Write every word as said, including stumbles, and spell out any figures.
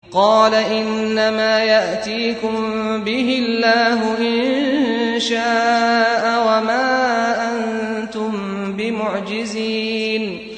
قال إنما يأتيكم به الله إن شاء وما أنتم بمعجزين